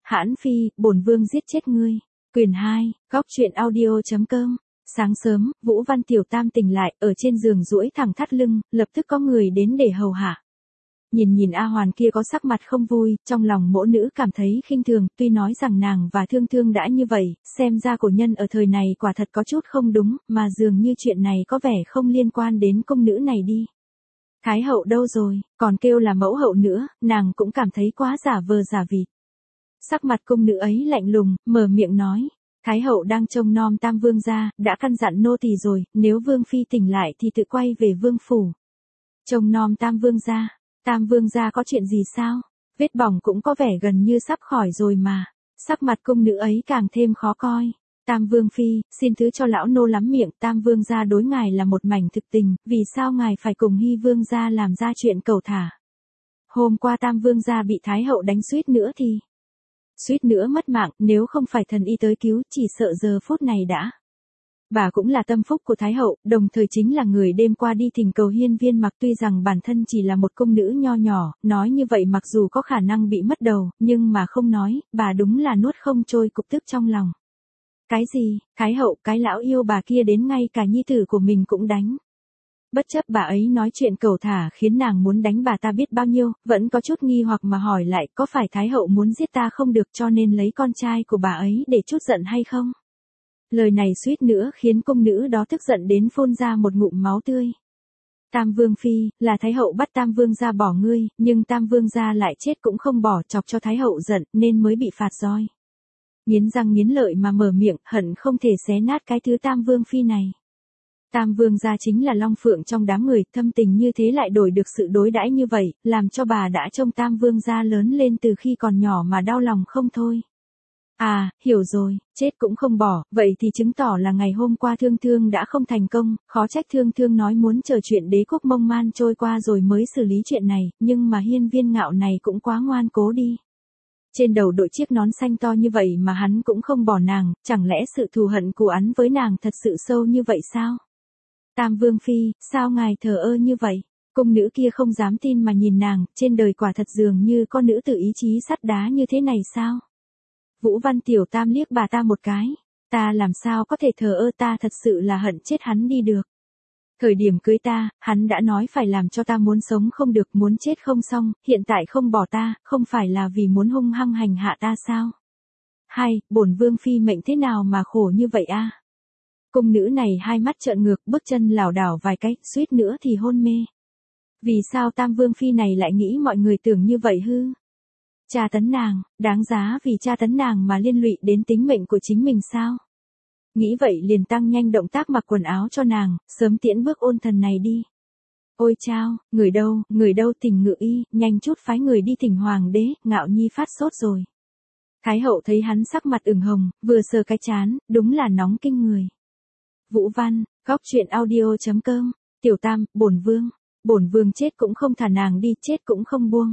Hãn Phi, bổn vương giết chết ngươi. Quyền 2, góc truyện audio.com. Sáng sớm, Vũ Văn Tiểu Tam tỉnh lại, ở trên giường duỗi thẳng thắt lưng, lập tức có người đến để hầu hạ. Nhìn A Hoàn kia có sắc mặt không vui, trong lòng mỗ nữ cảm thấy khinh thường, tuy nói rằng nàng và Thương Thương đã như vậy, xem ra cổ nhân ở thời này quả thật có chút không đúng, mà dường như chuyện này có vẻ không liên quan đến công nữ này đi. Thái hậu đâu rồi, còn kêu là mẫu hậu nữa, nàng cũng cảm thấy quá giả vờ giả vịt. Sắc mặt công nữ ấy lạnh lùng, mở miệng nói. Thái hậu đang trông nom Tam Vương gia, đã căn dặn nô tỳ rồi, nếu Vương phi tỉnh lại thì tự quay về vương phủ. Trông nom Tam Vương gia có chuyện gì sao? Vết bỏng cũng có vẻ gần như sắp khỏi rồi mà. Sắc mặt công nữ ấy càng thêm khó coi. Tam Vương phi, xin thứ cho lão nô lắm miệng, Tam Vương gia đối ngài là một mảnh thực tình, vì sao ngài phải cùng Hy Vương gia làm ra chuyện cẩu thả? Hôm qua Tam Vương gia bị Thái hậu đánh suýt nữa mất mạng, nếu không phải thần y tới cứu, chỉ sợ giờ phút này đã. Bà cũng là tâm phúc của Thái hậu, đồng thời chính là người đêm qua đi thỉnh cầu Hiên Viên Mặc, tuy rằng bản thân chỉ là một công nữ nho nhỏ, nói như vậy mặc dù có khả năng bị mất đầu, nhưng mà không nói, bà đúng là nuốt không trôi cục tức trong lòng. Cái gì, Thái hậu, cái lão yêu bà kia đến ngay cả nhi tử của mình cũng đánh. Bất chấp bà ấy nói chuyện cẩu thả khiến nàng muốn đánh bà ta biết bao nhiêu, vẫn có chút nghi hoặc mà hỏi lại, có phải Thái hậu muốn giết ta không được cho nên lấy con trai của bà ấy để trút giận hay không? Lời này suýt nữa khiến công nữ đó tức giận đến phun ra một ngụm máu tươi. Tam Vương phi, là Thái hậu bắt Tam Vương gia bỏ ngươi, nhưng Tam Vương gia lại chết cũng không bỏ, chọc cho Thái hậu giận nên mới bị phạt roi. Nghiến răng nghiến lợi mà mở miệng, hận không thể xé nát cái thứ Tam Vương phi này. Tam Vương gia chính là long phượng trong đám người, thâm tình như thế lại đổi được sự đối đãi như vậy, làm cho bà đã trông Tam Vương gia lớn lên từ khi còn nhỏ mà đau lòng không thôi. À, hiểu rồi, chết cũng không bỏ, vậy thì chứng tỏ là ngày hôm qua Thương Thương đã không thành công, khó trách Thương Thương nói muốn chờ chuyện đế quốc Mông Man trôi qua rồi mới xử lý chuyện này, nhưng mà Hiên Viên Ngạo này cũng quá ngoan cố đi. Trên đầu đội chiếc nón xanh to như vậy mà hắn cũng không bỏ nàng, chẳng lẽ sự thù hận của hắn với nàng thật sự sâu như vậy sao? Tam Vương phi, sao ngài thờ ơ như vậy? Cung nữ kia không dám tin mà nhìn nàng, trên đời quả thật dường như có nữ tử ý chí sắt đá như thế này sao? Vũ Văn Tiểu Tam liếc bà ta một cái, ta làm sao có thể thờ ơ, ta thật sự là hận chết hắn đi được. Thời điểm cưới ta, hắn đã nói phải làm cho ta muốn sống không được, muốn chết không xong, hiện tại không bỏ ta, không phải là vì muốn hung hăng hành hạ ta sao? Hay, bổn Vương phi mệnh thế nào mà khổ như vậy a? Cung nữ này hai mắt trợn ngược, bước chân lảo đảo vài cái, suýt nữa thì hôn mê. Vì sao Tam Vương phi này lại nghĩ mọi người tưởng như vậy hư? Tra tấn nàng, đáng giá vì tra tấn nàng mà liên lụy đến tính mệnh của chính mình sao? Nghĩ vậy liền tăng nhanh động tác mặc quần áo cho nàng, sớm tiễn bước ôn thần này đi. Ôi chao, người đâu Thỉnh Ngự y, nhanh chút phái người đi thỉnh hoàng đế, Ngạo Nhi phát sốt rồi. Thái hậu thấy hắn sắc mặt ửng hồng, vừa sờ cái trán, đúng là nóng kinh người. Vũ Văn, góc truyện audio.com, Tiểu Tam, bổn vương chết cũng không thả nàng đi, chết cũng không buông.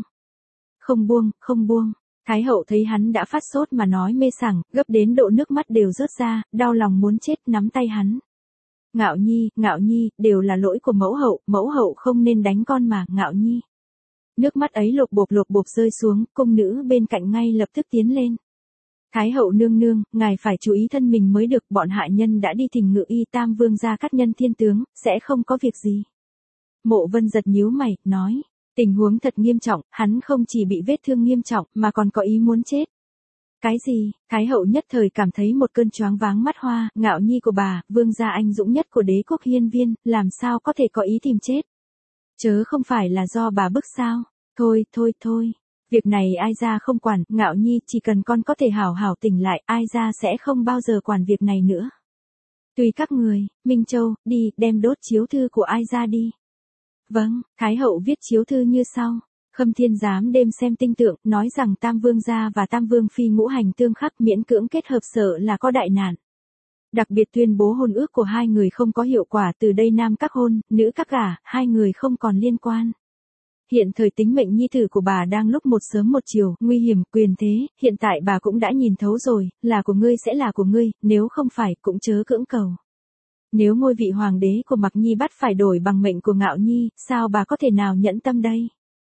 Không buông. Thái hậu thấy hắn đã phát sốt mà nói mê sảng, gấp đến độ nước mắt đều rớt ra, đau lòng muốn chết, nắm tay hắn. Ngạo Nhi, đều là lỗi của mẫu hậu không nên đánh con mà, Ngạo Nhi. Nước mắt ấy lột bột rơi xuống, cung nữ bên cạnh ngay lập tức tiến lên. Thái hậu nương nương, ngài phải chú ý thân mình mới được, bọn hạ nhân đã đi thỉnh Ngự y, Tam Vương gia cắt nhân thiên tướng, sẽ không có việc gì. Mộ Vân giật nhíu mày, nói. Tình huống thật nghiêm trọng, hắn không chỉ bị vết thương nghiêm trọng mà còn có ý muốn chết. Cái gì? Thái hậu nhất thời cảm thấy một cơn choáng váng mắt hoa, Ngạo Nhi của bà, vương gia anh dũng nhất của đế quốc Hiên Viên, làm sao có thể có ý tìm chết? Chớ không phải là do bà bức sao? Thôi, việc này ai ra không quản, Ngạo Nhi, chỉ cần con có thể hảo hảo tỉnh lại, ai ra sẽ không bao giờ quản việc này nữa. Tùy các người, Minh Châu, đi, đem đốt chiếu thư của ai ra đi. Vâng, Thái hậu viết chiếu thư như sau. Khâm Thiên Giám đêm xem tinh tượng, nói rằng Tam Vương gia và Tam Vương phi ngũ hành tương khắc, miễn cưỡng kết hợp sợ là có đại nạn. Đặc biệt tuyên bố hôn ước của hai người không có hiệu quả, từ đây nam các hôn, nữ các gả, hai người không còn liên quan. Hiện thời tính mệnh nhi tử của bà đang lúc một sớm một chiều, nguy hiểm, quyền thế, hiện tại bà cũng đã nhìn thấu rồi, là của ngươi sẽ là của ngươi, nếu không phải, cũng chớ cưỡng cầu. Nếu ngôi vị hoàng đế của Mặc Nhi bắt phải đổi bằng mệnh của Ngạo Nhi, sao bà có thể nào nhẫn tâm đây?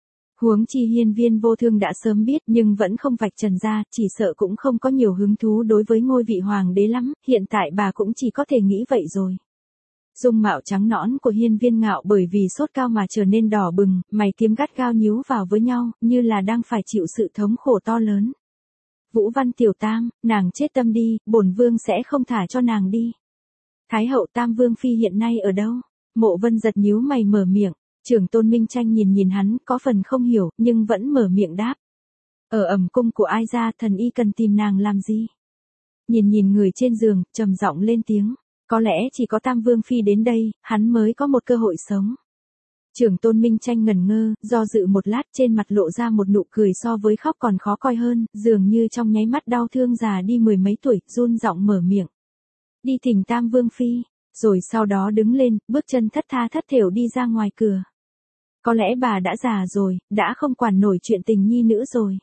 Huống chi hiên viên vô thương đã sớm biết nhưng vẫn không vạch trần ra, chỉ sợ cũng không có nhiều hứng thú đối với ngôi vị hoàng đế lắm, hiện tại bà cũng chỉ có thể nghĩ vậy rồi. Dung mạo trắng nõn của hiên viên ngạo bởi vì sốt cao mà trở nên đỏ bừng, mày kiếm gắt gao nhíu vào với nhau, như là đang phải chịu sự thống khổ to lớn. Vũ Văn Tiểu Tam, nàng chết tâm đi, bổn vương sẽ không thả cho nàng đi. Thái hậu Tam Vương Phi hiện nay ở đâu? Mộ Vân giật nhíu mày mở miệng, Trưởng Tôn Minh Tranh nhìn hắn, có phần không hiểu, nhưng vẫn mở miệng đáp. Ở ẩm cung của ai ra, thần y cần tìm nàng làm gì? Nhìn người trên giường, trầm giọng lên tiếng. Có lẽ chỉ có Tam Vương Phi đến đây, hắn mới có một cơ hội sống. Trưởng Tôn Minh Tranh ngẩn ngơ, do dự một lát trên mặt lộ ra một nụ cười so với khóc còn khó coi hơn, dường như trong nháy mắt đau thương già đi mười mấy tuổi, run giọng mở miệng. Đi thỉnh Tam Vương Phi, rồi sau đó đứng lên, bước chân thất tha thất thểu đi ra ngoài cửa. Có lẽ bà đã già rồi, đã không quản nổi chuyện tình nhi nữ rồi.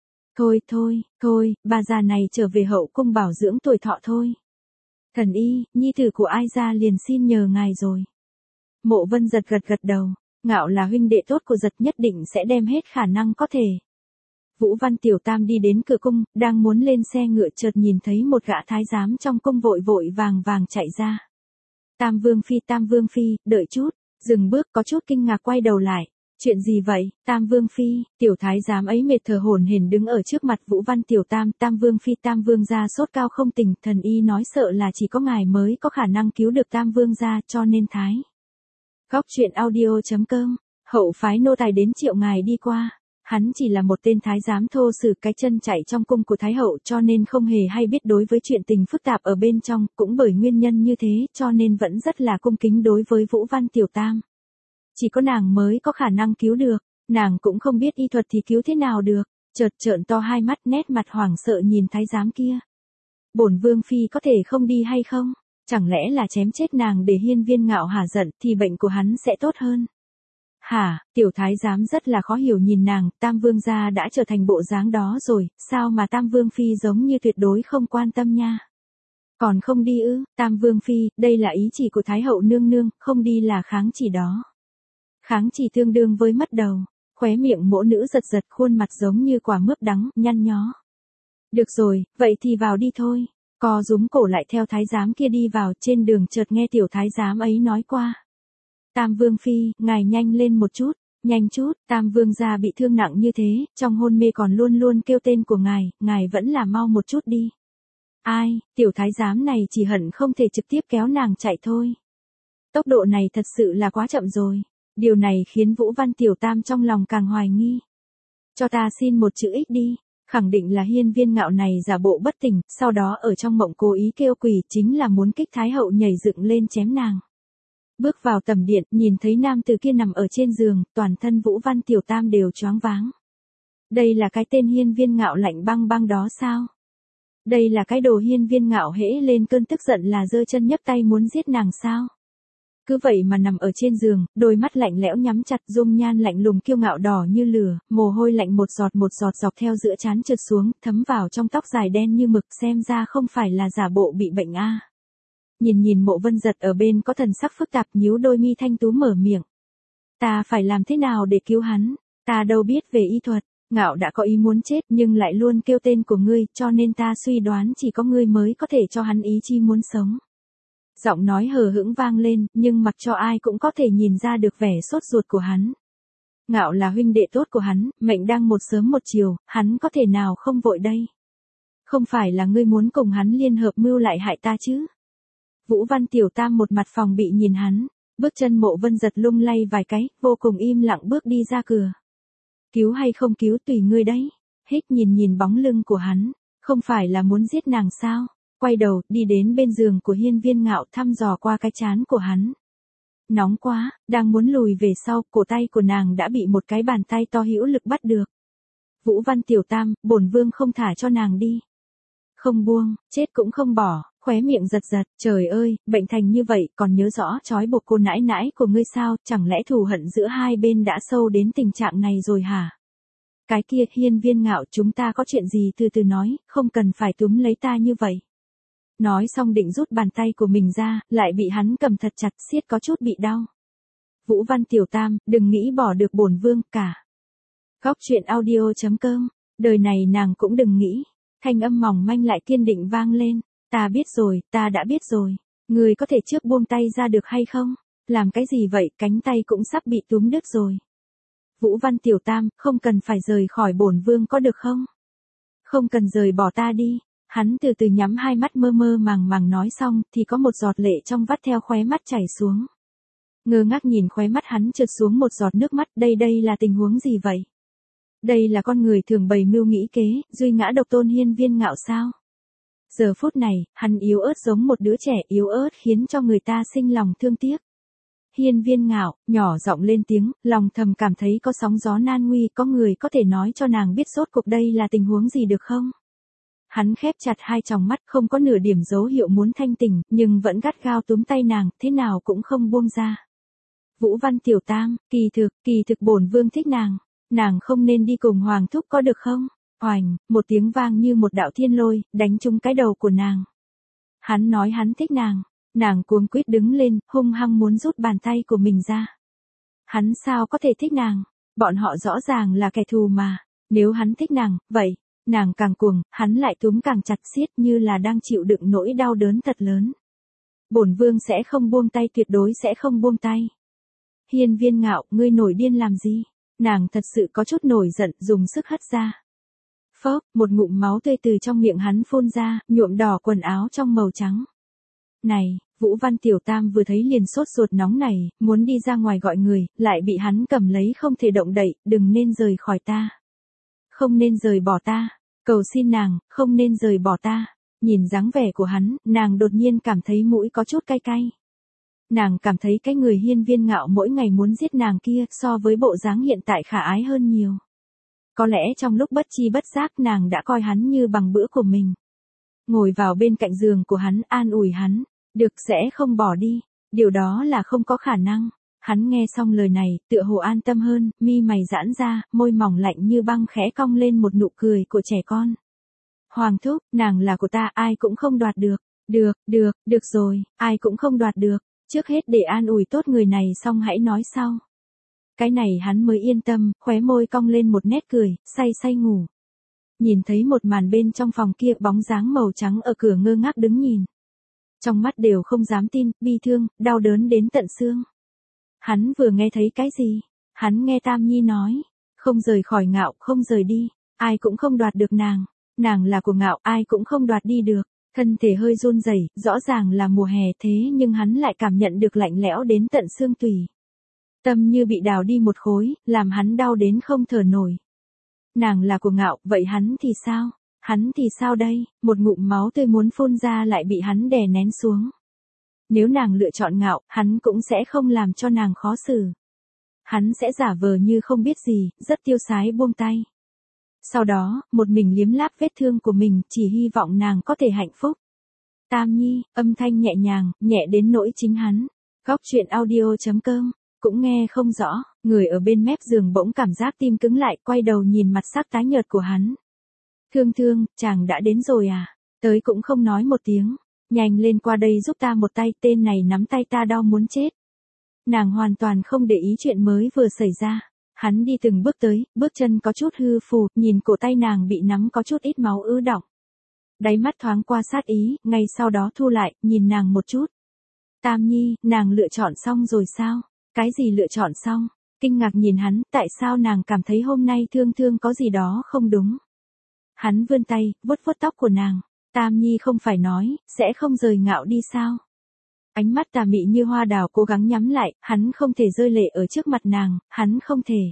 Thôi, bà già này trở về hậu cung bảo dưỡng tuổi thọ thôi. Thần y, nhi tử của ai ra liền xin nhờ ngài rồi. Mộ Vân giật gật đầu, Ngạo là huynh đệ tốt của giật nhất định sẽ đem hết khả năng có thể. Vũ Văn Tiểu Tam đi đến cửa cung, đang muốn lên xe ngựa chợt nhìn thấy một gã thái giám trong cung vội vàng chạy ra. Tam Vương Phi, đợi chút, dừng bước có chút kinh ngạc quay đầu lại. Chuyện gì vậy, Tam Vương Phi, tiểu thái giám ấy mệt thở hổn hển đứng ở trước mặt Vũ Văn Tiểu Tam, Tam Vương Phi Tam Vương gia sốt cao không tỉnh, thần y nói sợ là chỉ có ngài mới có khả năng cứu được Tam Vương gia cho nên thái. Góc truyện audio.com, hậu phái nô tài đến triệu ngài đi qua, hắn chỉ là một tên thái giám thô sử cái chân chạy trong cung của thái hậu cho nên không hề hay biết đối với chuyện tình phức tạp ở bên trong, cũng bởi nguyên nhân như thế cho nên vẫn rất là cung kính đối với Vũ Văn Tiểu Tam. Chỉ có nàng mới có khả năng cứu được, nàng cũng không biết y thuật thì cứu thế nào được, chợt trợn to hai mắt nét mặt hoảng sợ nhìn thái giám kia. Bổn Vương Phi có thể không đi hay không? Chẳng lẽ là chém chết nàng để hiên viên Ngạo hả giận thì bệnh của hắn sẽ tốt hơn? Hả, tiểu thái giám rất là khó hiểu nhìn nàng, Tam Vương gia đã trở thành bộ dáng đó rồi, sao mà Tam Vương Phi giống như tuyệt đối không quan tâm nha? Còn không đi ư, Tam Vương Phi, đây là ý chỉ của Thái hậu nương nương, không đi là kháng chỉ đó. Kháng chỉ tương đương với mất đầu, khóe miệng mỗ nữ giật khuôn mặt giống như quả mướp đắng, nhăn nhó. Được rồi, vậy thì vào đi thôi. Co rúm cổ lại theo thái giám kia đi vào, trên đường chợt nghe tiểu thái giám ấy nói qua. Tam Vương Phi, ngài nhanh lên một chút, nhanh chút, Tam Vương gia bị thương nặng như thế, trong hôn mê còn luôn kêu tên của ngài vẫn là mau một chút đi. Ai, tiểu thái giám này chỉ hận không thể trực tiếp kéo nàng chạy thôi. Tốc độ này thật sự là quá chậm rồi. Điều này khiến Vũ Văn Tiểu Tam trong lòng càng hoài nghi. Cho ta xin một chữ ích đi, khẳng định là hiên viên Ngạo này giả bộ bất tỉnh, sau đó ở trong mộng cố ý kêu quỷ chính là muốn kích Thái hậu nhảy dựng lên chém nàng. Bước vào tầm điện, nhìn thấy nam tử kia nằm ở trên giường, toàn thân Vũ Văn Tiểu Tam đều choáng váng. Đây là cái tên hiên viên Ngạo lạnh băng đó sao? Đây là cái đồ hiên viên Ngạo hễ lên cơn tức giận là giơ chân nhấc tay muốn giết nàng sao? Cứ vậy mà nằm ở trên giường, đôi mắt lạnh lẽo nhắm chặt, dung nhan lạnh lùng kiêu ngạo đỏ như lửa, mồ hôi lạnh một giọt dọc theo giữa trán trượt xuống, thấm vào trong tóc dài đen như mực, xem ra không phải là giả bộ bị bệnh a. Nhìn Mộ Vân giật ở bên có thần sắc phức tạp, nhíu đôi mi thanh tú mở miệng. Ta phải làm thế nào để cứu hắn? Ta đâu biết về y thuật, Ngạo đã có ý muốn chết nhưng lại luôn kêu tên của ngươi, cho nên ta suy đoán chỉ có ngươi mới có thể cho hắn ý chi muốn sống. Giọng nói hờ hững vang lên, nhưng mặc cho ai cũng có thể nhìn ra được vẻ sốt ruột của hắn. Ngạo là huynh đệ tốt của hắn, mệnh đang một sớm một chiều, hắn có thể nào không vội đây? Không phải là ngươi muốn cùng hắn liên hợp mưu lại hại ta chứ? Vũ Văn Tiểu Tam một mặt phòng bị nhìn hắn, bước chân Mộ Vân giật lung lay vài cái, vô cùng im lặng bước đi ra cửa. Cứu hay không cứu tùy ngươi đấy. Hích nhìn bóng lưng của hắn, không phải là muốn giết nàng sao? Quay đầu, đi đến bên giường của hiên viên Ngạo thăm dò qua cái trán của hắn. Nóng quá, đang muốn lùi về sau, cổ tay của nàng đã bị một cái bàn tay to hữu lực bắt được. Vũ Văn Tiểu Tam, bổn vương không thả cho nàng đi. Không buông, chết cũng không bỏ, khóe miệng giật, trời ơi, bệnh thành như vậy, còn nhớ rõ trói buộc cô nãi nãi của ngươi sao, chẳng lẽ thù hận giữa hai bên đã sâu đến tình trạng này rồi hả? Cái kia, hiên viên Ngạo, chúng ta có chuyện gì từ từ nói, không cần phải túm lấy ta như vậy. Nói xong định rút bàn tay của mình ra, lại bị hắn cầm thật chặt, siết có chút bị đau. Vũ Văn Tiểu Tam, đừng nghĩ bỏ được bổn vương cả. Góc chuyện audio.com, đời này nàng cũng đừng nghĩ. Thanh âm mỏng manh lại kiên định vang lên. Ta biết rồi, ta đã biết rồi. Người có thể trước buông tay ra được hay không? Làm cái gì vậy, cánh tay cũng sắp bị túm đứt rồi. Vũ Văn Tiểu Tam, không cần phải rời khỏi bổn vương có được không? Không cần rời bỏ ta đi. Hắn từ từ nhắm hai mắt mơ mơ màng màng nói xong thì có một giọt lệ trong vắt theo khóe mắt chảy xuống. Ngơ ngác nhìn khóe mắt hắn trượt xuống một giọt nước mắt, đây là tình huống gì vậy? Đây là con người thường bày mưu nghĩ kế, duy ngã độc tôn Hiên Viên Ngạo sao? Giờ phút này, hắn yếu ớt giống một đứa trẻ yếu ớt khiến cho người ta sinh lòng thương tiếc. Hiên Viên Ngạo, nhỏ giọng lên tiếng, lòng thầm cảm thấy có sóng gió nan nguy, có người có thể nói cho nàng biết rốt cuộc đây là tình huống gì được không? Hắn khép chặt hai tròng mắt, không có nửa điểm dấu hiệu muốn thanh tỉnh, nhưng vẫn gắt gao túm tay nàng, thế nào cũng không buông ra. Vũ Văn Tiểu Tam, kỳ thực bổn vương thích nàng không nên đi cùng Hoàng thúc có được không? Oành, một tiếng vang như một đạo thiên lôi, đánh trúng cái đầu của nàng. Hắn nói hắn thích nàng cuống quýt đứng lên, hung hăng muốn rút bàn tay của mình ra. Hắn sao có thể thích nàng? Bọn họ rõ ràng là kẻ thù mà. Nếu hắn thích nàng, vậy, nàng càng cuồng, hắn lại túm càng chặt xiết như là đang chịu đựng nỗi đau đớn thật lớn. Bổn vương sẽ không buông tay, tuyệt đối sẽ không buông tay. Hiên Viên Ngạo, ngươi nổi điên làm gì? Nàng thật sự có chút nổi giận, dùng sức hất ra. Phốc, một ngụm máu tươi từ trong miệng hắn phun ra, nhuộm đỏ quần áo trong màu trắng. Này, Vũ Văn Tiểu Tam vừa thấy liền sốt ruột nóng này, muốn đi ra ngoài gọi người, lại bị hắn cầm lấy không thể động đậy, đừng nên rời khỏi ta. Không nên rời bỏ ta. Cầu xin nàng, không nên rời bỏ ta. Nhìn dáng vẻ của hắn, nàng đột nhiên cảm thấy mũi có chút cay cay. Nàng cảm thấy cái người Hiên Viên Ngạo mỗi ngày muốn giết nàng kia so với bộ dáng hiện tại khả ái hơn nhiều. Có lẽ trong lúc bất chi bất giác nàng đã coi hắn như bằng bữa của mình. Ngồi vào bên cạnh giường của hắn an ủi hắn, được sẽ không bỏ đi, điều đó là không có khả năng. Hắn nghe xong lời này, tựa hồ an tâm hơn, mi mày giãn ra, môi mỏng lạnh như băng khẽ cong lên một nụ cười của trẻ con. Hoàng thúc, nàng là của ta, ai cũng không đoạt được. Được rồi, ai cũng không đoạt được. Trước hết để an ủi tốt người này xong hãy nói sau. Cái này hắn mới yên tâm, khóe môi cong lên một nét cười, say ngủ. Nhìn thấy một màn bên trong phòng kia, bóng dáng màu trắng ở cửa ngơ ngác đứng nhìn. Trong mắt đều không dám tin, bi thương, đau đớn đến tận xương. Hắn vừa nghe thấy cái gì? Hắn nghe Tam Nhi nói, không rời khỏi Ngạo, không rời đi, ai cũng không đoạt được nàng là của Ngạo, ai cũng không đoạt đi được. Thân thể hơi run rẩy, rõ ràng là mùa hè thế nhưng hắn lại cảm nhận được lạnh lẽo đến tận xương tủy. Tâm như bị đào đi một khối, làm hắn đau đến không thở nổi. Nàng là của Ngạo, vậy hắn thì sao? Hắn thì sao đây? Một ngụm máu tươi muốn phun ra lại bị hắn đè nén xuống. Nếu nàng lựa chọn Ngạo, hắn cũng sẽ không làm cho nàng khó xử. Hắn sẽ giả vờ như không biết gì, rất tiêu sái buông tay. Sau đó, một mình liếm láp vết thương của mình, chỉ hy vọng nàng có thể hạnh phúc. Tam Nhi, âm thanh nhẹ nhàng, nhẹ đến nỗi chính hắn. Góc chuyện audio.com, cũng nghe không rõ, người ở bên mép giường bỗng cảm giác tim cứng lại, quay đầu nhìn mặt sắc tái nhợt của hắn. Thương, chàng đã đến rồi à? Tới cũng không nói một tiếng. Nhanh lên qua đây giúp ta một tay, tên này nắm tay ta đau muốn chết. Nàng hoàn toàn không để ý chuyện mới vừa xảy ra. Hắn đi từng bước tới, bước chân có chút hư phù, nhìn cổ tay nàng bị nắm có chút ít máu ứ đọng. Đáy mắt thoáng qua sát ý, ngay sau đó thu lại, nhìn nàng một chút. Tam Nhi, nàng lựa chọn xong rồi sao? Cái gì lựa chọn xong? Kinh ngạc nhìn hắn, tại sao nàng cảm thấy hôm nay thương có gì đó không đúng? Hắn vươn tay, vuốt tóc của nàng. Tam Nhi không phải nói, sẽ không rời Ngạo đi sao? Ánh mắt tà mị như hoa đào cố gắng nhắm lại, hắn không thể rơi lệ ở trước mặt nàng, hắn không thể.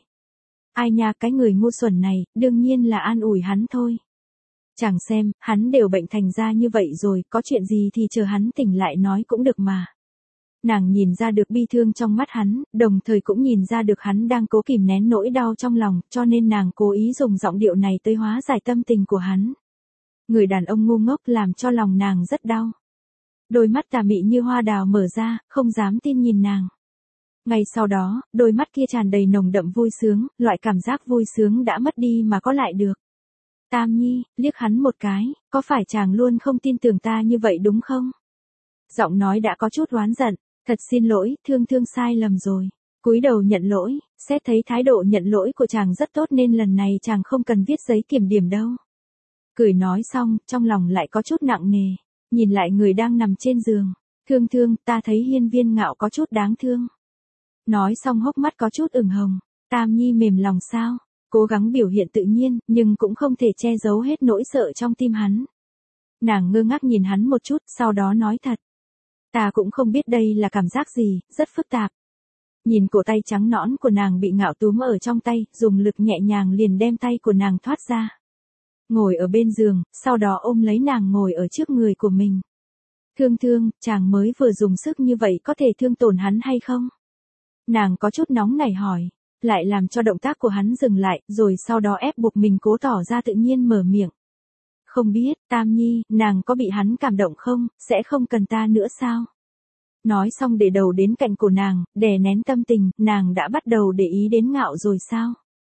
Ai nha, cái người ngu xuẩn này, đương nhiên là an ủi hắn thôi. Chẳng xem, hắn đều bệnh thành ra như vậy rồi, có chuyện gì thì chờ hắn tỉnh lại nói cũng được mà. Nàng nhìn ra được bi thương trong mắt hắn, đồng thời cũng nhìn ra được hắn đang cố kìm nén nỗi đau trong lòng, cho nên nàng cố ý dùng giọng điệu này tới hóa giải tâm tình của hắn. Người đàn ông ngu ngốc làm cho lòng nàng rất đau. Đôi mắt tà mị như hoa đào mở ra, không dám tin nhìn nàng. Ngay sau đó, đôi mắt kia tràn đầy nồng đậm vui sướng, loại cảm giác vui sướng đã mất đi mà có lại được. Tam Nhi, liếc hắn một cái, có phải chàng luôn không tin tưởng ta như vậy đúng không? Giọng nói đã có chút oán giận, thật xin lỗi, thương sai lầm rồi. cúi đầu nhận lỗi, xét thấy thái độ nhận lỗi của chàng rất tốt nên lần này chàng không cần viết giấy kiểm điểm đâu. Cười nói xong, trong lòng lại có chút nặng nề, nhìn lại người đang nằm trên giường. Thương Thương, ta thấy Hiên Viên Ngạo có chút đáng thương. Nói xong hốc mắt có chút ửng hồng. Tam Nhi mềm lòng sao? Cố gắng biểu hiện tự nhiên, nhưng cũng không thể che giấu hết nỗi sợ trong tim hắn. Nàng ngơ ngác nhìn hắn một chút, sau đó nói thật. Ta cũng không biết đây là cảm giác gì, rất phức tạp. Nhìn cổ tay trắng nõn của nàng bị Ngạo túm ở trong tay, dùng lực nhẹ nhàng liền đem tay của nàng thoát ra. Ngồi ở bên giường, sau đó ôm lấy nàng ngồi ở trước người của mình. Thương Thương, chàng mới vừa dùng sức như vậy có thể thương tổn hắn hay không? Nàng có chút nóng nảy hỏi, lại làm cho động tác của hắn dừng lại, rồi sau đó ép buộc mình cố tỏ ra tự nhiên mở miệng. Không biết, Tam Nhi, nàng có bị hắn cảm động không, sẽ không cần ta nữa sao? Nói xong để đầu đến cạnh cổ nàng, đè nén tâm tình, nàng đã bắt đầu để ý đến Ngạo rồi sao?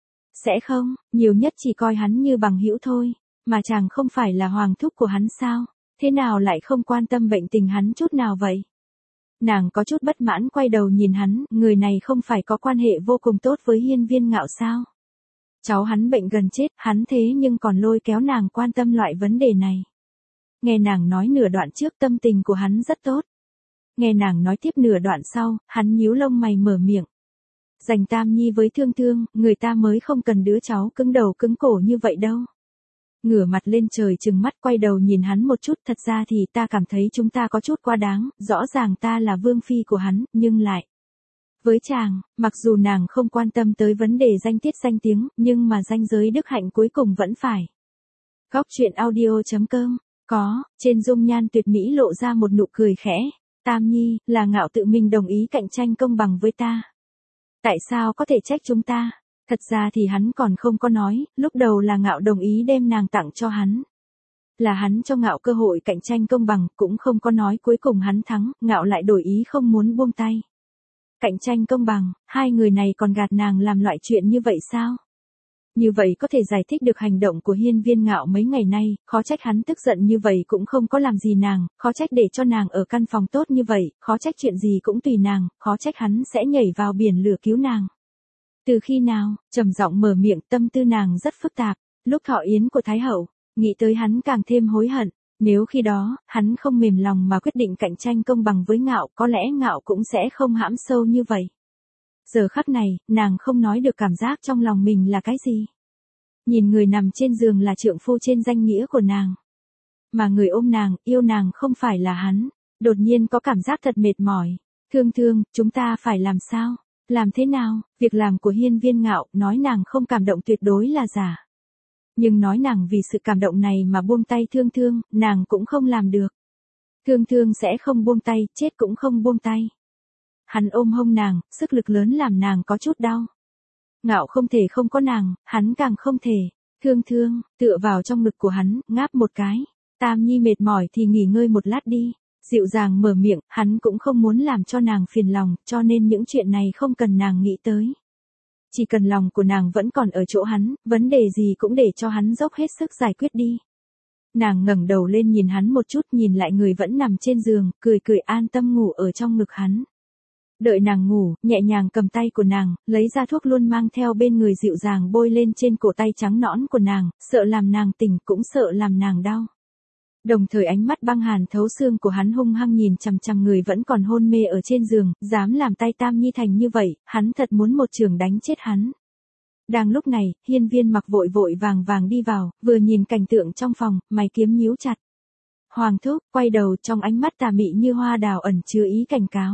Sẽ không, nhiều nhất chỉ coi hắn như bằng hữu thôi, mà chàng không phải là hoàng thúc của hắn sao? Thế nào lại không quan tâm bệnh tình hắn chút nào vậy? Nàng có chút bất mãn quay đầu nhìn hắn, người này không phải có quan hệ vô cùng tốt với Hiên Viên Ngạo sao? Cháu hắn bệnh gần chết, hắn thế nhưng còn lôi kéo nàng quan tâm loại vấn đề này. Nghe nàng nói nửa đoạn trước tâm tình của hắn rất tốt. Nghe nàng nói tiếp nửa đoạn sau, hắn nhíu lông mày mở miệng. Dành Tam Nhi với Thương Thương, người ta mới không cần đứa cháu cứng đầu cứng cổ như vậy đâu. Ngửa mặt lên trời trừng mắt quay đầu nhìn hắn một chút, thật ra thì ta cảm thấy chúng ta có chút quá đáng, rõ ràng ta là vương phi của hắn, nhưng lại. Với chàng, mặc dù nàng không quan tâm tới vấn đề danh tiết danh tiếng, nhưng mà ranh giới đức hạnh cuối cùng vẫn phải. Góc truyện audio.com, có, trên dung nhan tuyệt mỹ lộ ra một nụ cười khẽ. Tam Nhi, là Ngạo tự mình đồng ý cạnh tranh công bằng với ta. Tại sao có thể trách chúng ta? Thật ra thì hắn còn không có nói, lúc đầu là Ngạo đồng ý đem nàng tặng cho hắn. Là hắn cho Ngạo cơ hội cạnh tranh công bằng, cũng không có nói cuối cùng hắn thắng, Ngạo lại đổi ý không muốn buông tay. Cạnh tranh công bằng, hai người này còn gạt nàng làm loại chuyện như vậy sao? Như vậy có thể giải thích được hành động của Hiên Viên Ngạo mấy ngày nay, khó trách hắn tức giận như vậy cũng không có làm gì nàng, khó trách để cho nàng ở căn phòng tốt như vậy, khó trách chuyện gì cũng tùy nàng, khó trách hắn sẽ nhảy vào biển lửa cứu nàng. Từ khi nào, trầm giọng mở miệng, tâm tư nàng rất phức tạp, lúc thọ yến của Thái Hậu, nghĩ tới hắn càng thêm hối hận, nếu khi đó, hắn không mềm lòng mà quyết định cạnh tranh công bằng với Ngạo, có lẽ Ngạo cũng sẽ không hãm sâu như vậy. Giờ khắc này, nàng không nói được cảm giác trong lòng mình là cái gì. Nhìn người nằm trên giường là trượng phu trên danh nghĩa của nàng. Mà người ôm nàng, yêu nàng không phải là hắn. Đột nhiên có cảm giác thật mệt mỏi. Thương Thương, chúng ta phải làm sao? Làm thế nào? Việc làm của Hiên Viên Ngạo, nói nàng không cảm động tuyệt đối là giả. Nhưng nói nàng vì sự cảm động này mà buông tay Thương Thương, nàng cũng không làm được. Thương Thương sẽ không buông tay, chết cũng không buông tay. Hắn ôm hông nàng, sức lực lớn làm nàng có chút đau. Ngạo không thể không có nàng, hắn càng không thể. Thương Thương, tựa vào trong ngực của hắn, ngáp một cái. Tam Nhi mệt mỏi thì nghỉ ngơi một lát đi. Dịu dàng mở miệng, hắn cũng không muốn làm cho nàng phiền lòng, cho nên những chuyện này không cần nàng nghĩ tới. Chỉ cần lòng của nàng vẫn còn ở chỗ hắn, vấn đề gì cũng để cho hắn dốc hết sức giải quyết đi. Nàng ngẩng đầu lên nhìn hắn một chút, nhìn lại người vẫn nằm trên giường, cười cười an tâm ngủ ở trong ngực hắn. Đợi nàng ngủ, nhẹ nhàng cầm tay của nàng, lấy ra thuốc luôn mang theo bên người dịu dàng bôi lên trên cổ tay trắng nõn của nàng, sợ làm nàng tỉnh cũng sợ làm nàng đau. Đồng thời ánh mắt băng hàn thấu xương của hắn hung hăng nhìn chằm chằm người vẫn còn hôn mê ở trên giường, dám làm tay Tam Nhi thành như vậy, hắn thật muốn một chưởng đánh chết hắn. Đang lúc này, Hiên Viên Mặc vội vội vàng vàng đi vào, vừa nhìn cảnh tượng trong phòng, mày kiếm nhíu chặt. Hoàng thúc, quay đầu trong ánh mắt tà mị như hoa đào ẩn chứa ý cảnh cáo.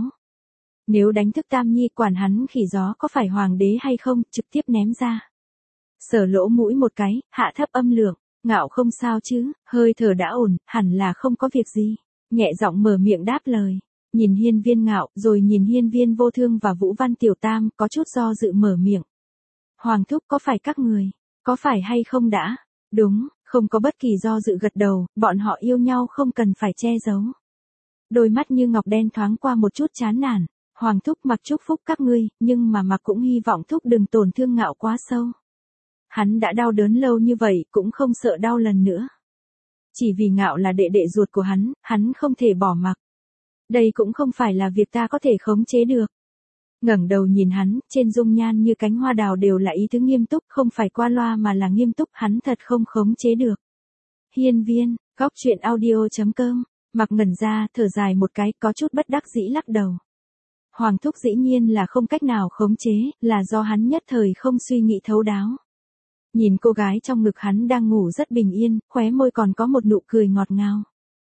Nếu đánh thức Tam Nhi quản hắn khỉ gió có phải hoàng đế hay không, trực tiếp ném ra. Sở lỗ mũi một cái, hạ thấp âm lượng, Ngạo không sao chứ, hơi thở đã ổn, hẳn là không có việc gì. Nhẹ giọng mở miệng đáp lời, nhìn Hiên Viên Ngạo, rồi nhìn Hiên Viên Vô Thương và Vũ Văn Tiểu Tam, có chút do dự mở miệng. Hoàng thúc có phải các người, có phải hay không đã? Đúng, không có bất kỳ do dự gật đầu, bọn họ yêu nhau không cần phải che giấu. Đôi mắt như ngọc đen thoáng qua một chút chán nản. Hoàng thúc Mặc chúc phúc các ngươi, nhưng mà Mặc cũng hy vọng thúc đừng tổn thương Ngạo quá sâu. Hắn đã đau đớn lâu như vậy, cũng không sợ đau lần nữa. Chỉ vì Ngạo là đệ đệ ruột của hắn không thể bỏ mặc. Đây cũng không phải là việc ta có thể khống chế được. ngẩng đầu nhìn hắn, trên dung nhan như cánh hoa đào đều là ý tứ nghiêm túc, không phải qua loa mà là nghiêm túc, hắn thật không khống chế được. Hiên Viên, góc truyện audio.com, Mặc ngẩn ra, thở dài một cái, có chút bất đắc dĩ lắc đầu. Hoàng thúc dĩ nhiên là không cách nào khống chế, là do hắn nhất thời không suy nghĩ thấu đáo. Nhìn cô gái trong ngực hắn đang ngủ rất bình yên, khóe môi còn có một nụ cười ngọt ngào.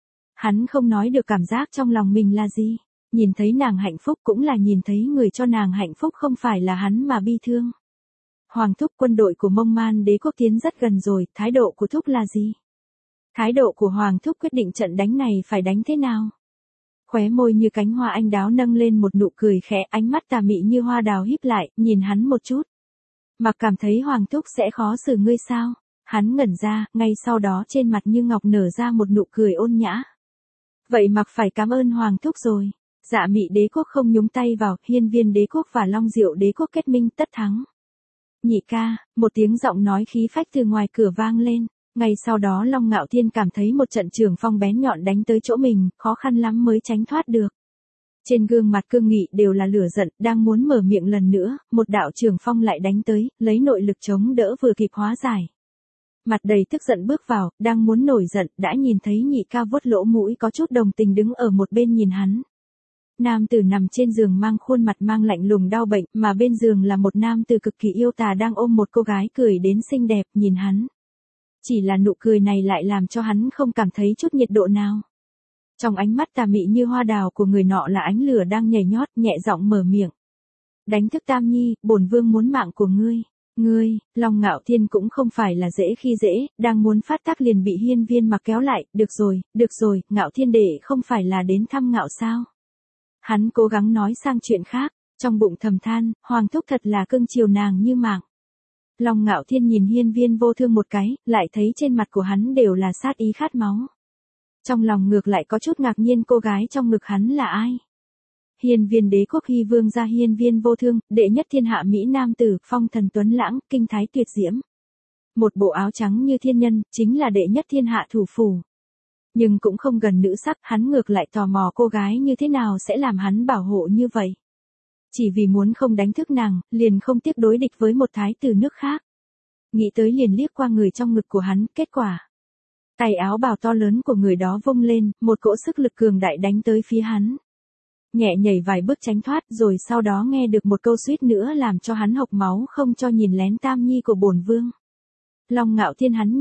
Hắn không nói được cảm giác trong lòng mình là gì. Nhìn thấy nàng hạnh phúc cũng là nhìn thấy người cho nàng hạnh phúc, không phải là hắn mà bi thương. Hoàng thúc, quân đội của Mông Man đế quốc tiến rất gần rồi, thái độ của thúc là gì? Thái độ của Hoàng thúc quyết định trận đánh này phải đánh thế nào? Khóe môi như cánh hoa anh đào nâng lên một nụ cười khẽ, ánh mắt tà mị như hoa đào híp lại, nhìn hắn một chút. Mặc cảm thấy Hoàng thúc sẽ khó xử ngươi sao? Hắn ngẩn ra, ngay sau đó trên mặt như ngọc nở ra một nụ cười ôn nhã. Vậy Mặc phải cảm ơn Hoàng thúc rồi. Dạ Mị đế quốc không nhúng tay vào, Hiên Viên đế quốc và Long Diệu đế quốc kết minh tất thắng. Nhị ca, một tiếng giọng nói khí phách từ ngoài cửa vang lên. Ngay sau đó Long Ngạo Thiên cảm thấy một trận trường phong bén nhọn đánh tới chỗ mình, khó khăn lắm mới tránh thoát được. Trên gương mặt cương nghị đều là lửa giận, đang muốn mở miệng lần nữa, một đạo trường phong lại đánh tới, lấy nội lực chống đỡ vừa kịp hóa giải. Mặt đầy tức giận bước vào, đang muốn nổi giận, đã nhìn thấy nhị ca vuốt lỗ mũi có chút đồng tình đứng ở một bên nhìn hắn. Nam tử nằm trên giường mang khuôn mặt mang lạnh lùng đau bệnh, mà bên giường là một nam tử cực kỳ yêu tà đang ôm một cô gái cười đến xinh đẹp, nhìn hắn. Chỉ là nụ cười này lại làm cho hắn không cảm thấy chút nhiệt độ nào. Trong ánh mắt tà mị như hoa đào của người nọ là ánh lửa đang nhảy nhót, nhẹ giọng mở miệng. Đánh thức Tam Nhi, bổn vương muốn mạng của ngươi. Ngươi, Long Ngạo Thiên cũng không phải là dễ khi dễ, đang muốn phát tác liền bị Hiên Viên Mặc kéo lại, được rồi, Ngạo Thiên đệ không phải là đến thăm Ngạo sao? Hắn cố gắng nói sang chuyện khác, trong bụng thầm than, Hoàng thúc thật là cưng chiều nàng như mạng. Long Ngạo Thiên nhìn Hiên Viên Vô Thương một cái, lại thấy trên mặt của hắn đều là sát ý khát máu. Trong lòng ngược lại có chút ngạc nhiên cô gái trong ngực hắn là ai? Hiên Viên đế quốc Hy vương gia Hiên Viên Vô Thương, đệ nhất thiên hạ Mỹ nam tử, phong thần tuấn lãng, kinh thái tuyệt diễm. Một bộ áo trắng như thiên nhân, chính là đệ nhất thiên hạ thủ phủ. Nhưng cũng không gần nữ sắc, hắn ngược lại tò mò cô gái như thế nào sẽ làm hắn bảo hộ như vậy. Chỉ vì muốn không đánh thức nàng, liền không tiếc đối địch với một thái tử nước khác. Nghĩ tới liền liếc qua người trong ngực của hắn, kết quả. Tay áo bào to lớn của người đó vung lên, một cỗ sức lực cường đại đánh tới phía hắn. Nhẹ nhảy vài bước tránh thoát rồi sau đó nghe được một câu suýt nữa làm cho hắn hộc máu không cho nhìn lén Tam Nhi của bổn vương. Long Ngạo Thiên hắn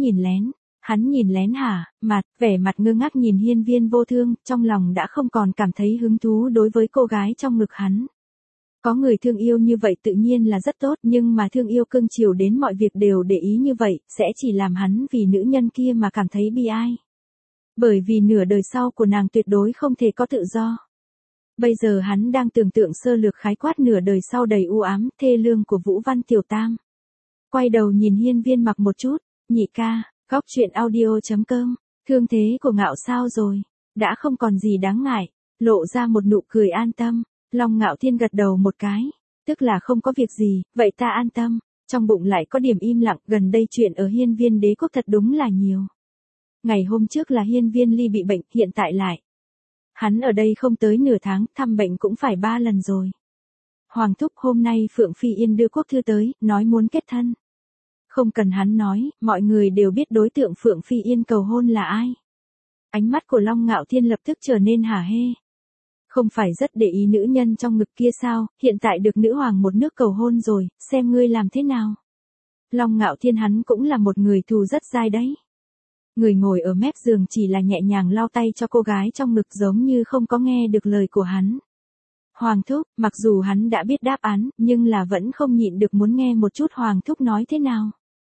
nhìn lén hả, vẻ mặt ngơ ngác nhìn Hiên Viên Vô Thương, trong lòng đã không còn cảm thấy hứng thú đối với cô gái trong ngực hắn. Có người thương yêu như vậy tự nhiên là rất tốt, nhưng mà thương yêu cưng chiều đến mọi việc đều để ý như vậy, sẽ chỉ làm hắn vì nữ nhân kia mà cảm thấy bi ai. Bởi vì nửa đời sau của nàng tuyệt đối không thể có tự do. Bây giờ hắn đang tưởng tượng sơ lược khái quát nửa đời sau đầy u ám, thê lương của Vũ Văn Tiểu Tam. Quay đầu nhìn Hiên Viên Mặc một chút, nhị ca, góc truyện audio.com, thương thế của Ngạo sao rồi, đã không còn gì đáng ngại, lộ ra một nụ cười an tâm. Long Ngạo Thiên gật đầu một cái, tức là không có việc gì, vậy ta an tâm, trong bụng lại có điểm im lặng, gần đây chuyện ở Hiên Viên đế quốc thật đúng là nhiều. Ngày hôm trước là Hiên Viên Ly bị bệnh, hiện tại lại. Hắn ở đây không tới nửa tháng, thăm bệnh cũng phải 3 lần rồi. Hoàng thúc hôm nay Phượng Phi Yên đưa quốc thư tới, nói muốn kết thân. Không cần hắn nói, mọi người đều biết đối tượng Phượng Phi Yên cầu hôn là ai. Ánh mắt của Long Ngạo Thiên lập tức trở nên hả hê. Không phải rất để ý nữ nhân trong ngực kia sao, hiện tại được nữ hoàng một nước cầu hôn rồi, xem ngươi làm thế nào. Long Ngạo Thiên hắn cũng là một người thù rất dai đấy. Người ngồi ở mép giường chỉ là nhẹ nhàng lau tay cho cô gái trong ngực giống như không có nghe được lời của hắn. Hoàng thúc, mặc dù hắn đã biết đáp án, nhưng là vẫn không nhịn được muốn nghe một chút Hoàng thúc nói thế nào.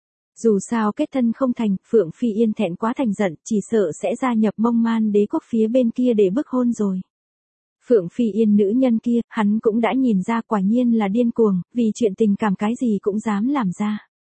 Dù sao kết thân không thành, Phượng Phi Yên thẹn quá thành giận, chỉ sợ sẽ gia nhập Mông Man đế quốc phía bên kia để bức hôn rồi. Phượng Phi Yên nữ nhân kia, hắn cũng đã nhìn ra quả nhiên là điên cuồng, vì chuyện tình cảm cái gì cũng dám làm ra.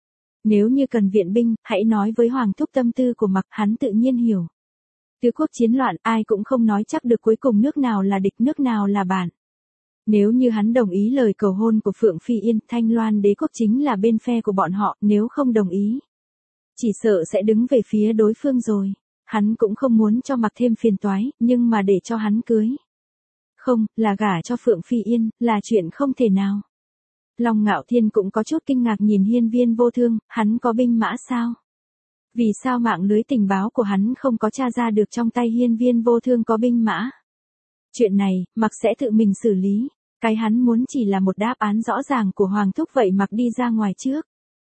Nếu như cần viện binh, hãy nói với Hoàng thúc tâm tư của Mặc, hắn tự nhiên hiểu. Tứ quốc chiến loạn, ai cũng không nói chắc được cuối cùng nước nào là địch nước nào là bạn. Nếu như hắn đồng ý lời cầu hôn của Phượng Phi Yên, Thanh Loan đế quốc chính là bên phe của bọn họ, nếu không đồng ý. Chỉ sợ sẽ đứng về phía đối phương rồi. Hắn cũng không muốn cho Mặc thêm phiền toái, nhưng mà để cho hắn cưới. Không, là gả cho Phượng Phi Yên, là chuyện không thể nào. Long Ngạo Thiên cũng có chút kinh ngạc nhìn Hiên Viên Vô Thương, hắn có binh mã sao? Vì sao mạng lưới tình báo của hắn không có tra ra được trong tay Hiên Viên Vô Thương có binh mã? Chuyện này, Mặc sẽ tự mình xử lý. Cái hắn muốn chỉ là một đáp án rõ ràng của Hoàng thúc, vậy Mặc đi ra ngoài trước.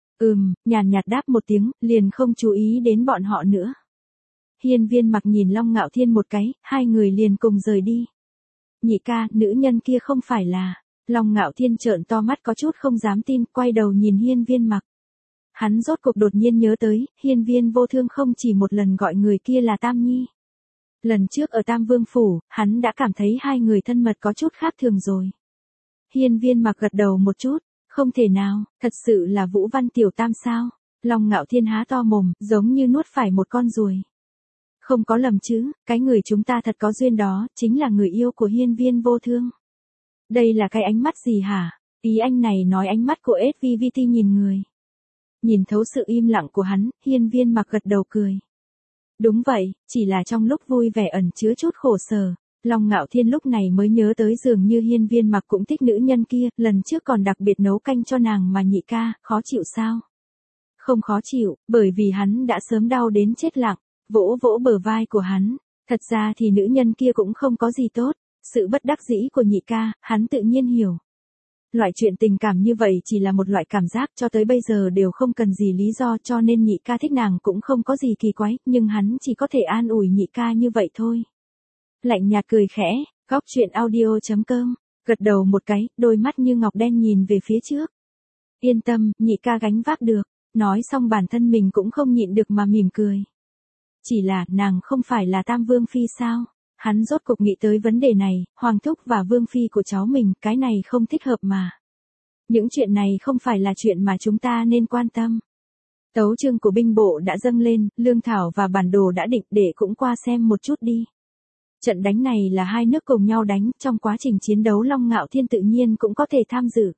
Nhàn nhạt đáp một tiếng, liền không chú ý đến bọn họ nữa. Hiên Viên Mặc nhìn Long Ngạo Thiên một cái, hai người liền cùng rời đi. Nhị ca, nữ nhân kia không phải là... Long Ngạo Thiên trợn to mắt có chút không dám tin, quay đầu nhìn Hiên Viên Mặc. Hắn rốt cuộc đột nhiên nhớ tới, Hiên Viên Vô Thương không chỉ một lần gọi người kia là Tam Nhi. Lần trước ở Tam Vương Phủ, hắn đã cảm thấy hai người thân mật có chút khác thường rồi. Hiên Viên Mặc gật đầu một chút, không thể nào, thật sự là Vũ Văn Tiểu Tam sao? Long Ngạo Thiên há to mồm, giống như nuốt phải một con ruồi. Không có lầm chứ, cái người chúng ta thật có duyên đó, chính là người yêu của Hiên Viên Vô Thương. Đây là cái ánh mắt gì hả? Ý anh này nói ánh mắt của SVVT nhìn người. Nhìn thấu sự im lặng của hắn, Hiên Viên Mặc gật đầu cười. Đúng vậy, chỉ là trong lúc vui vẻ ẩn chứa chút khổ sở. Long Ngạo Thiên lúc này mới nhớ tới dường như Hiên Viên Mặc cũng thích nữ nhân kia, lần trước còn đặc biệt nấu canh cho nàng mà. Nhị ca, khó chịu sao? Không khó chịu, bởi vì hắn đã sớm đau đến chết lặng, vỗ vỗ bờ vai của hắn. Thật ra thì nữ nhân kia cũng không có gì tốt, sự bất đắc dĩ của nhị ca, hắn tự nhiên hiểu. Loại chuyện tình cảm như vậy chỉ là một loại cảm giác, cho tới bây giờ đều không cần gì lý do, cho nên nhị ca thích nàng cũng không có gì kỳ quái, nhưng hắn chỉ có thể an ủi nhị ca như vậy thôi. Lạnh nhạt cười khẽ, góc chuyện audio.com, gật đầu một cái, đôi mắt như ngọc đen nhìn về phía trước. Yên tâm, nhị ca gánh vác được, nói xong bản thân mình cũng không nhịn được mà mỉm cười. Chỉ là, nàng không phải là Tam Vương Phi sao? Hắn rốt cuộc nghĩ tới vấn đề này, Hoàng thúc và Vương Phi của cháu mình, cái này không thích hợp mà. Những chuyện này không phải là chuyện mà chúng ta nên quan tâm. Tấu chương của binh bộ đã dâng lên, lương thảo và bản đồ đã định, để cũng qua xem một chút đi. Trận đánh này là hai nước cùng nhau đánh, trong quá trình chiến đấu Long Ngạo Thiên tự nhiên cũng có thể tham dự.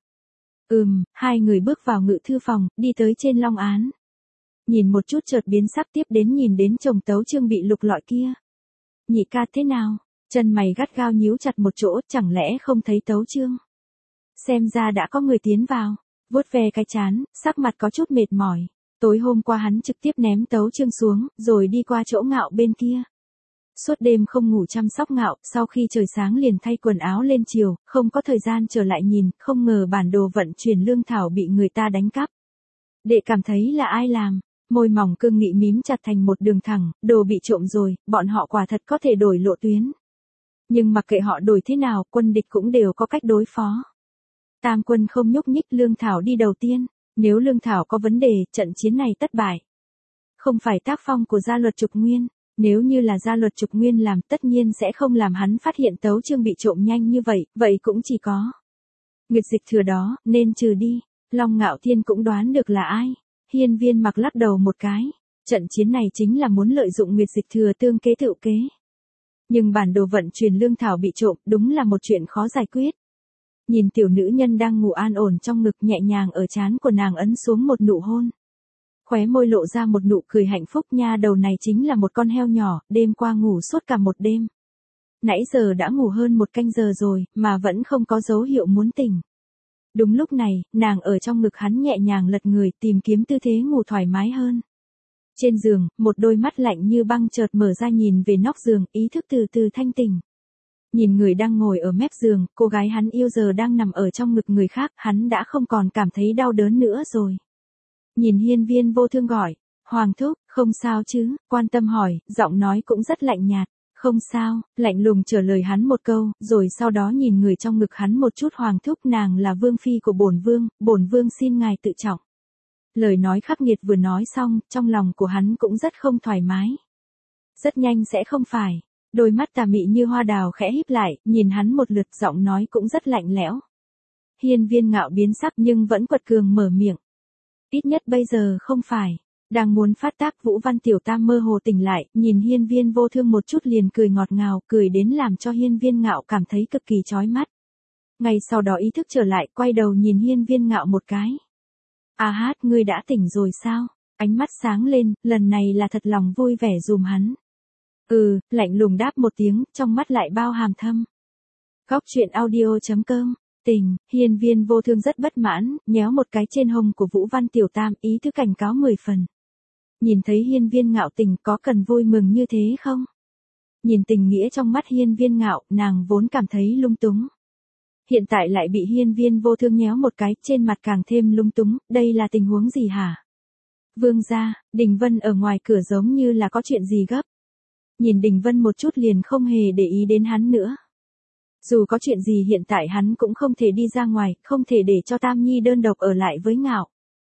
Hai người bước vào ngự thư phòng, đi tới trên long án. Nhìn một chút chợt biến sắc, tiếp đến nhìn đến chồng tấu chương bị lục lọi kia. Nhị ca thế nào? Chân mày gắt gao nhíu chặt một chỗ, chẳng lẽ không thấy tấu chương? Xem ra đã có người tiến vào, vuốt ve cái trán, sắc mặt có chút mệt mỏi. Tối hôm qua hắn trực tiếp ném tấu chương xuống, rồi đi qua chỗ Ngạo bên kia. Suốt đêm không ngủ chăm sóc Ngạo, sau khi trời sáng liền thay quần áo lên chiều, không có thời gian trở lại nhìn, không ngờ bản đồ vận chuyển lương thảo bị người ta đánh cắp. Đệ cảm thấy là ai làm? Môi mỏng cương nghị mím chặt thành một đường thẳng, đồ bị trộm rồi, bọn họ quả thật có thể đổi lộ tuyến. Nhưng mặc kệ họ đổi thế nào, quân địch cũng đều có cách đối phó. Tam quân không nhúc nhích, lương thảo đi đầu tiên, nếu lương thảo có vấn đề, trận chiến này thất bại. Không phải tác phong của gia luật Trục Nguyên, nếu như là gia luật Trục Nguyên làm tất nhiên sẽ không làm hắn phát hiện tấu chương bị trộm nhanh như vậy, vậy cũng chỉ có Nguyệt Dịch Thừa đó, nên trừ đi. Long Ngạo Thiên cũng đoán được là ai. Hiên Viên Mặc lắc đầu một cái, trận chiến này chính là muốn lợi dụng Nguyệt Dịch Thừa tương kế tự kế. Nhưng bản đồ vận chuyển lương thảo bị trộm, đúng là một chuyện khó giải quyết. Nhìn tiểu nữ nhân đang ngủ an ổn trong ngực, nhẹ nhàng ở trán của nàng ấn xuống một nụ hôn. Khóe môi lộ ra một nụ cười hạnh phúc, nha đầu này chính là một con heo nhỏ, đêm qua ngủ suốt cả một đêm. Nãy giờ đã ngủ hơn một canh giờ rồi, mà vẫn không có dấu hiệu muốn tỉnh. Đúng lúc này, nàng ở trong ngực hắn nhẹ nhàng lật người, tìm kiếm tư thế ngủ thoải mái hơn. Trên giường, một đôi mắt lạnh như băng chợt mở ra nhìn về nóc giường, ý thức từ từ thanh tỉnh. Nhìn người đang ngồi ở mép giường, cô gái hắn yêu giờ đang nằm ở trong ngực người khác, hắn đã không còn cảm thấy đau đớn nữa rồi. Nhìn Hiên Viên Vô Thương gọi, Hoàng thúc, không sao chứ, quan tâm hỏi, giọng nói cũng rất lạnh nhạt. Không sao, lạnh lùng trả lời hắn một câu, rồi sau đó nhìn người trong ngực hắn một chút. Hoàng thúc, nàng là vương phi của bổn vương xin ngài tự trọng. Lời nói khắc nghiệt vừa nói xong, trong lòng của hắn cũng rất không thoải mái. Rất nhanh sẽ không phải. Đôi mắt tà mị như hoa đào khẽ híp lại, nhìn hắn một lượt, giọng nói cũng rất lạnh lẽo. Hiên Viên Ngạo biến sắc nhưng vẫn quật cường mở miệng. Ít nhất bây giờ không phải. Đang muốn phát tác, Vũ Văn Tiểu Tam mơ hồ tỉnh lại, nhìn Hiên Viên Vô Thương một chút liền cười ngọt ngào, cười đến làm cho Hiên Viên Ngạo cảm thấy cực kỳ chói mắt. Ngay sau đó ý thức trở lại, quay đầu nhìn Hiên Viên Ngạo một cái. A hát, ngươi đã tỉnh rồi sao? Ánh mắt sáng lên, lần này là thật lòng vui vẻ dùm hắn. Lạnh lùng đáp một tiếng, trong mắt lại bao hàm thâm. Góc truyện audio.com. Tình, hiên viên vô thương rất bất mãn, nhéo một cái trên hông của Vũ Văn Tiểu Tam, ý thức cảnh cáo 10 phần. Nhìn thấy hiên viên Ngạo Tình có cần vui mừng như thế không? Nhìn tình nghĩa trong mắt hiên viên Ngạo, nàng vốn cảm thấy lung túng. Hiện tại lại bị hiên viên vô thương nhéo một cái, trên mặt càng thêm lung túng, đây là tình huống gì hả? Vương gia, Đình Vân ở ngoài cửa giống như là có chuyện gì gấp. Nhìn Đình Vân một chút liền không hề để ý đến hắn nữa. Dù có chuyện gì hiện tại hắn cũng không thể đi ra ngoài, không thể để cho Tam Nhi đơn độc ở lại với Ngạo.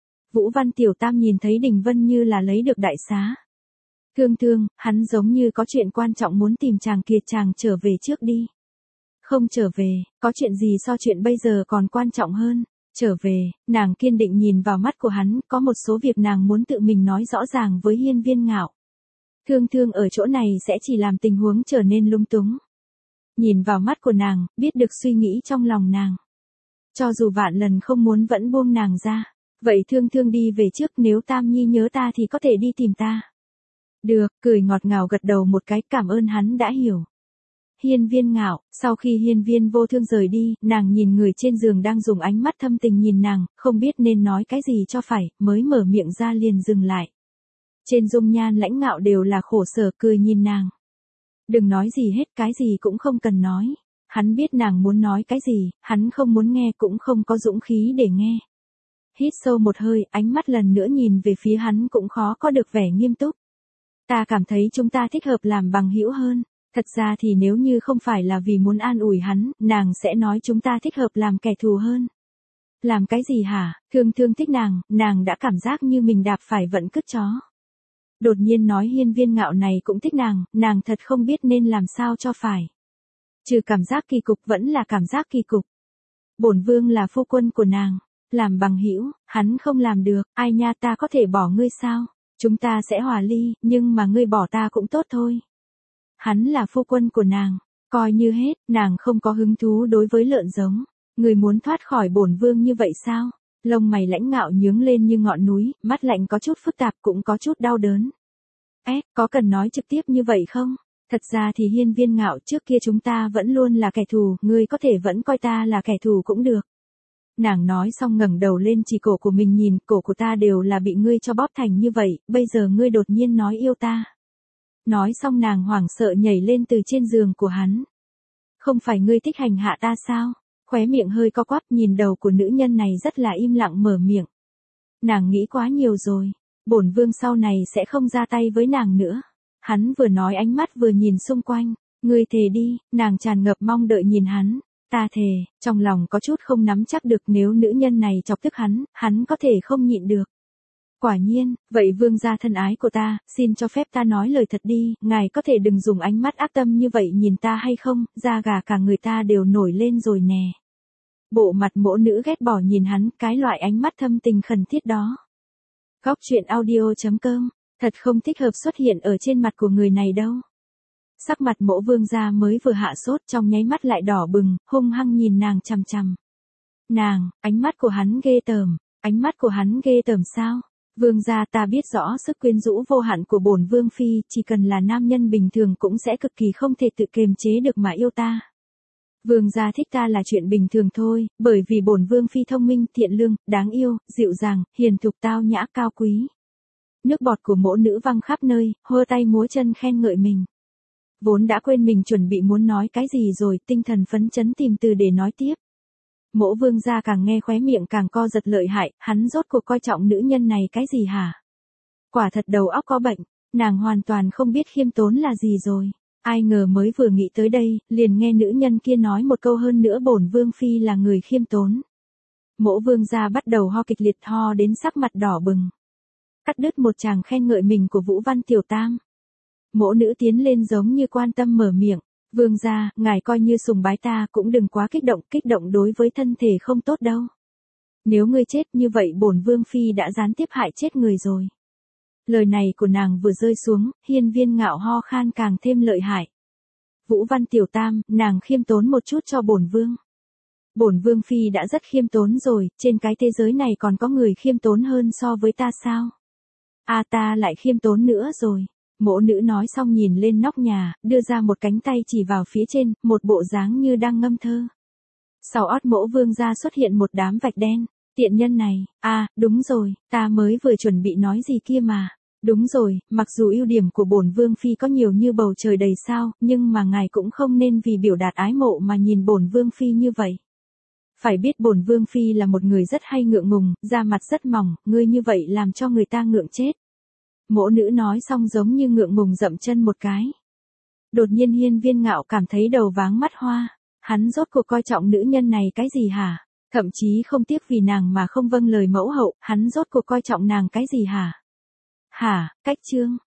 Vũ Văn Tiểu Tam nhìn thấy Đình Vân như là lấy được đại xá. Thương thương, hắn giống như có chuyện quan trọng muốn tìm chàng kia, chàng trở về trước đi. Không trở về, có chuyện gì so chuyện bây giờ còn quan trọng hơn. Trở về, nàng kiên định nhìn vào mắt của hắn, có một số việc nàng muốn tự mình nói rõ ràng với hiên viên Ngạo. Thương thương ở chỗ này sẽ chỉ làm tình huống trở nên lung túng. Nhìn vào mắt của nàng, biết được suy nghĩ trong lòng nàng. Cho dù vạn lần không muốn vẫn buông nàng ra. Vậy thương thương đi về trước, nếu Tam Nhi nhớ ta thì có thể đi tìm ta. Được, cười ngọt ngào gật đầu một cái, cảm ơn hắn đã hiểu. Hiên viên Ngạo, sau khi hiên viên vô thương rời đi, nàng nhìn người trên giường đang dùng ánh mắt thâm tình nhìn nàng, không biết nên nói cái gì cho phải, mới mở miệng ra liền dừng lại. Trên dung nhan lãnh ngạo đều là khổ sở, cười nhìn nàng. Đừng nói gì hết, cái gì cũng không cần nói. Hắn biết nàng muốn nói cái gì, hắn không muốn nghe cũng không có dũng khí để nghe. Hít sâu một hơi, ánh mắt lần nữa nhìn về phía hắn cũng khó có được vẻ nghiêm túc. Ta cảm thấy chúng ta thích hợp làm bằng hữu hơn. Thật ra thì nếu như không phải là vì muốn an ủi hắn, nàng sẽ nói chúng ta thích hợp làm kẻ thù hơn. Làm cái gì hả? Thương thương thích nàng đã cảm giác như mình đạp phải vận cứt chó. Đột nhiên nói hiên viên Ngạo này cũng thích nàng thật không biết nên làm sao cho phải. Trừ cảm giác kỳ cục vẫn là cảm giác kỳ cục. Bổn vương là phu quân của nàng, làm bằng hữu, hắn không làm được, ai nha, ta có thể bỏ ngươi sao? Chúng ta sẽ hòa ly, nhưng mà ngươi bỏ ta cũng tốt thôi. Hắn là phu quân của nàng, coi như hết, nàng không có hứng thú đối với lợn giống. Ngươi muốn thoát khỏi bổn vương như vậy sao? Lông mày lãnh ngạo nhướng lên như ngọn núi, mắt lạnh có chút phức tạp cũng có chút đau đớn. Có cần nói trực tiếp như vậy không? Thật ra thì hiên viên Ngạo, trước kia chúng ta vẫn luôn là kẻ thù, ngươi có thể vẫn coi ta là kẻ thù cũng được. Nàng nói xong ngẩng đầu lên chỉ cổ của mình nhìn, cổ của ta đều là bị ngươi cho bóp thành như vậy, bây giờ ngươi đột nhiên nói yêu ta. Nói xong nàng hoảng sợ nhảy lên từ trên giường của hắn. Không phải ngươi thích hành hạ ta sao? Khóe miệng hơi co quắp, nhìn đầu của nữ nhân này rất là im lặng mở miệng. Nàng nghĩ quá nhiều rồi, bổn vương sau này sẽ không ra tay với nàng nữa. Hắn vừa nói ánh mắt vừa nhìn xung quanh, ngươi thề đi, nàng tràn ngập mong đợi nhìn hắn. Ta thề, trong lòng có chút không nắm chắc được, nếu nữ nhân này chọc tức hắn có thể không nhịn được. Quả nhiên, vậy vương gia thân ái của ta, xin cho phép ta nói lời thật đi, ngài có thể đừng dùng ánh mắt ác tâm như vậy nhìn ta hay không, da gà cả người ta đều nổi lên rồi nè. Bộ mặt mỗ nữ ghét bỏ nhìn hắn, cái loại ánh mắt thâm tình khẩn thiết đó. Góc truyện audio.com, thật không thích hợp xuất hiện ở trên mặt của người này đâu. Sắc mặt mỗ vương gia mới vừa hạ sốt, trong nháy mắt lại đỏ bừng, hung hăng nhìn nàng chằm chằm. Nàng, ánh mắt của hắn ghê tởm, ánh mắt của hắn ghê tởm sao? Vương gia, ta biết rõ sức quyến rũ vô hạn của bổn vương phi, chỉ cần là nam nhân bình thường cũng sẽ cực kỳ không thể tự kiềm chế được mà yêu ta. Vương gia thích ta là chuyện bình thường thôi, bởi vì bổn vương phi thông minh, thiện lương, đáng yêu, dịu dàng, hiền thục, tao nhã, cao quý. Nước bọt của mỗ nữ văng khắp nơi, hơ tay múa chân khen ngợi mình. Vốn đã quên mình chuẩn bị muốn nói cái gì rồi, tinh thần phấn chấn tìm từ để nói tiếp. Mỗ vương gia càng nghe khóe miệng càng co giật lợi hại, hắn rốt cuộc coi trọng nữ nhân này cái gì hả? Quả thật đầu óc có bệnh, nàng hoàn toàn không biết khiêm tốn là gì rồi. Ai ngờ mới vừa nghĩ tới đây, liền nghe nữ nhân kia nói một câu hơn nữa, bổn vương phi là người khiêm tốn. Mỗ vương gia bắt đầu ho kịch liệt, ho đến sắc mặt đỏ bừng. Cắt đứt một tràng khen ngợi mình của Vũ Văn Tiểu Tam. Mỗ nữ tiến lên giống như quan tâm mở miệng. Vương gia, ngài coi như sùng bái ta cũng đừng quá kích động đối với thân thể không tốt đâu. Nếu ngươi chết như vậy bổn vương phi đã gián tiếp hại chết người rồi. Lời này của nàng vừa rơi xuống, hiên viên Ngạo ho khan càng thêm lợi hại. Vũ Văn Tiểu Tam, nàng khiêm tốn một chút cho bổn vương. Bổn vương phi đã rất khiêm tốn rồi, trên cái thế giới này còn có người khiêm tốn hơn so với ta sao? Ta lại khiêm tốn nữa rồi. Mỗ nữ nói xong nhìn lên nóc nhà, đưa ra một cánh tay chỉ vào phía trên, một bộ dáng như đang ngâm thơ. Sau ót Mỗ Vương gia xuất hiện một đám vạch đen. Tiện nhân này, đúng rồi, ta mới vừa chuẩn bị nói gì kia mà. Đúng rồi, mặc dù ưu điểm của bổn Vương Phi có nhiều như bầu trời đầy sao, nhưng mà ngài cũng không nên vì biểu đạt ái mộ mà nhìn bổn Vương Phi như vậy. Phải biết bổn Vương Phi là một người rất hay ngượng ngùng, da mặt rất mỏng, ngươi như vậy làm cho người ta ngượng chết. Mỗ nữ nói xong giống như ngượng ngùng dậm chân một cái. Đột nhiên Hiên Viên Ngạo cảm thấy đầu váng mắt hoa. Hắn rốt cuộc coi trọng nữ nhân này cái gì hả? Thậm chí không tiếc vì nàng mà không vâng lời mẫu hậu, hắn rốt cuộc coi trọng nàng cái gì hả? Hả, cách chương.